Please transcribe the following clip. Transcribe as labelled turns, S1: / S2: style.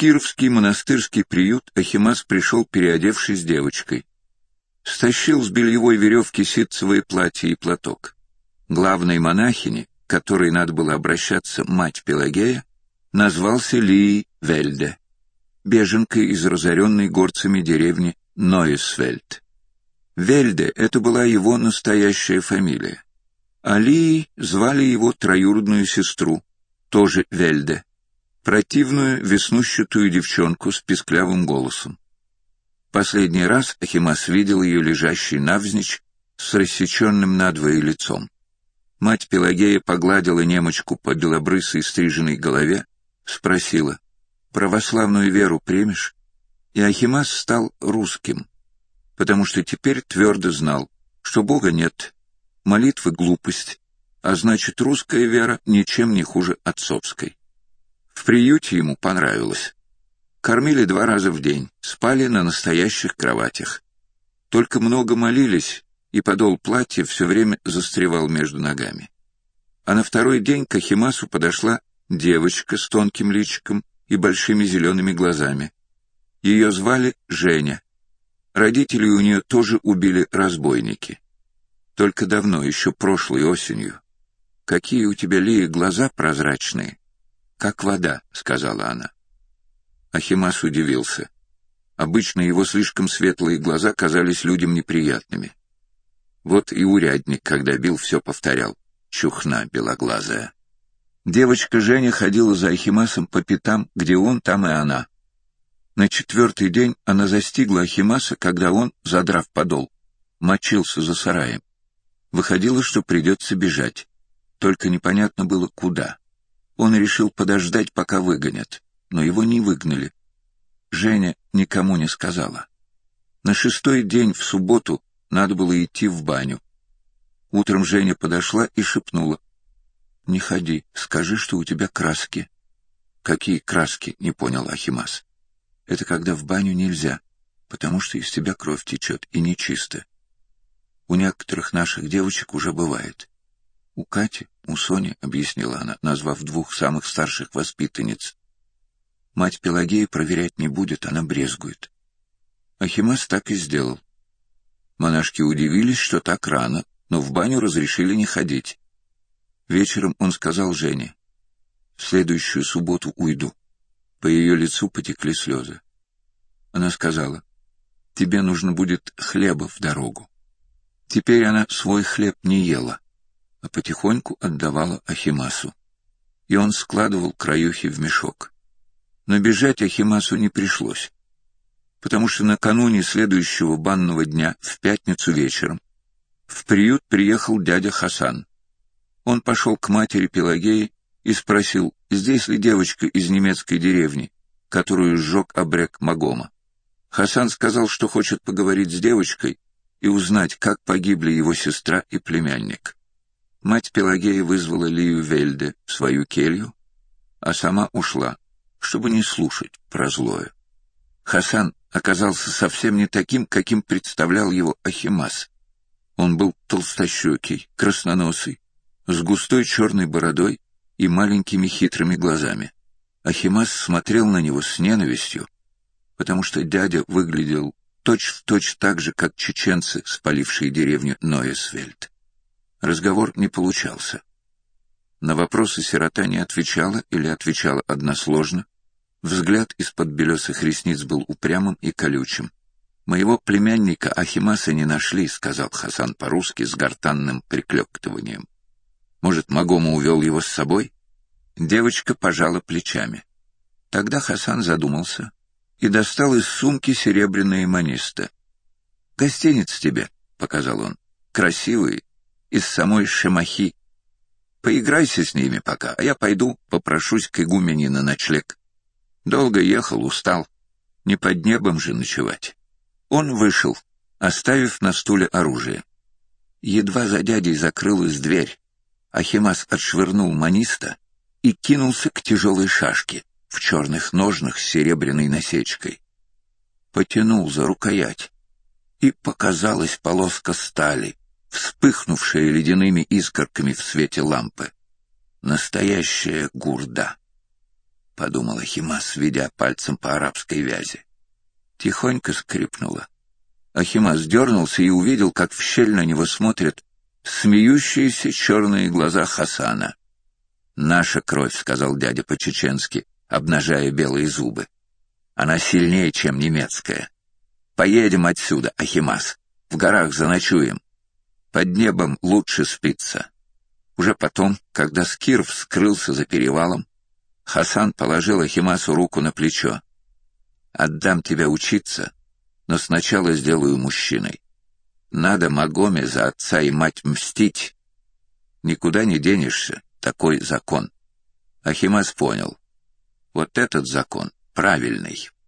S1: Кировский монастырский приют Ахимас пришел, переодевшись девочкой. Стащил с бельевой веревки ситцевое платье и платок. Главной монахини, к которой надо было обращаться мать Пелагея, назвался Лией Вельде, беженкой из разоренной горцами деревни Нойесвельд. Вельде — это была его настоящая фамилия. А Лией звали его троюродную сестру, тоже Вельде, противную веснущатую девчонку с писклявым голосом. Последний раз Ахимас видел ее лежащей навзничь с рассеченным надвое лицом. Мать Пелагея погладила немочку по белобрысой стриженной голове, спросила: «Православную веру примешь?» И Ахимас стал русским, потому что теперь твердо знал, что Бога нет, молитвы — глупость, а значит, русская вера ничем не хуже отцовской. В приюте ему понравилось. Кормили 2 раза в день, спали на настоящих кроватях. Только много молились, и подол платья все время застревал между ногами. А на второй день к Ахимасу подошла девочка с тонким личиком и большими зелеными глазами. Ее звали Женя. Родителей у нее тоже убили разбойники. Только давно, еще прошлой осенью. «Какие у тебя, Лия, глаза прозрачные!» «Как вода», — сказала она. Ахимас удивился. Обычно его слишком светлые глаза казались людям неприятными. Вот и урядник, когда бил, все повторял: «Чухна белоглазая». Девочка Женя ходила за Ахимасом по пятам, где он, там и она. На 4-й день она застигла Ахимаса, когда он, задрав подол, мочился за сараем. Выходило, что придется бежать. Только непонятно было, куда. Он решил подождать, пока выгонят, но его не выгнали. Женя никому не сказала. На 6-й день, в субботу, надо было идти в баню. Утром Женя подошла и шепнула: «Не ходи, скажи, что у тебя краски». «Какие краски?» — не понял Ахимас. «Это когда в баню нельзя, потому что из тебя кровь течет, и нечисто. У некоторых наших девочек уже бывает. У Кати, у Сони», — объяснила она, назвав 2 самых старших воспитанниц. «Мать Пелагея проверять не будет, она брезгует». Ахимас так и сделал. Монашки удивились, что так рано, но в баню разрешили не ходить. Вечером он сказал Жене: «В следующую субботу уйду». По ее лицу потекли слезы. Она сказала: «Тебе нужно будет хлеба в дорогу». Теперь она свой хлеб не ела, а потихоньку отдавала Ахимасу. И он складывал краюхи в мешок. Но бежать Ахимасу не пришлось, потому что накануне следующего банного дня, в пятницу вечером, в приют приехал дядя Хасан. Он пошел к матери Пелагеи и спросил, здесь ли девочка из немецкой деревни, которую сжег абрек Магома. Хасан сказал, что хочет поговорить с девочкой и узнать, как погибли его сестра и племянник. Мать Пелагея вызвала Лию Вельде в свою келью, а сама ушла, чтобы не слушать про злое. Хасан оказался совсем не таким, каким представлял его Ахимас. Он был толстощекий, красноносый, с густой черной бородой и маленькими хитрыми глазами. Ахимас смотрел на него с ненавистью, потому что дядя выглядел точь-в-точь так же, как чеченцы, спалившие деревню Нойесвельд. Разговор не получался. На вопросы сирота не отвечала или отвечала односложно. Взгляд из-под белесых ресниц был упрямым и колючим. «Моего племянника Ахимаса не нашли», — сказал Хасан по-русски с гортанным приклёктыванием. «Может, Магома увел его с собой?» Девочка пожала плечами. Тогда Хасан задумался и достал из сумки серебряные маниста. «Гостиниц тебе», — показал он, — «красивые, из самой Шемахи. Поиграйся с ними пока, а я пойду попрошусь к игумене на ночлег. Долго ехал, устал, не под небом же ночевать». Он вышел, оставив на стуле оружие. Едва за дядей закрылась дверь, Ахимас отшвырнул маниста и кинулся к тяжелой шашке в черных ножнах с серебряной насечкой. Потянул за рукоять, и показалась полоска стали, вспыхнувшая ледяными искорками в свете лампы. Настоящая гурда. подумал Ахимас, ведя пальцем по арабской вязи. Тихонько скрипнуло. Ахимас дернулся и увидел, как в щель на него смотрят смеющиеся черные глаза Хасана. «Наша кровь», — сказал дядя по-чеченски, обнажая белые зубы. «Она сильнее, чем немецкая. Поедем отсюда, Ахимас. В горах заночуем. Под небом лучше спится». Уже потом, когда Скиров скрылся за перевалом, Хасан положил Ахимасу руку на плечо. «Отдам тебя учиться, но сначала сделаю мужчиной. Надо Магоме за отца и мать мстить. Никуда не денешься, такой закон». Ахимас понял. Вот этот закон правильный.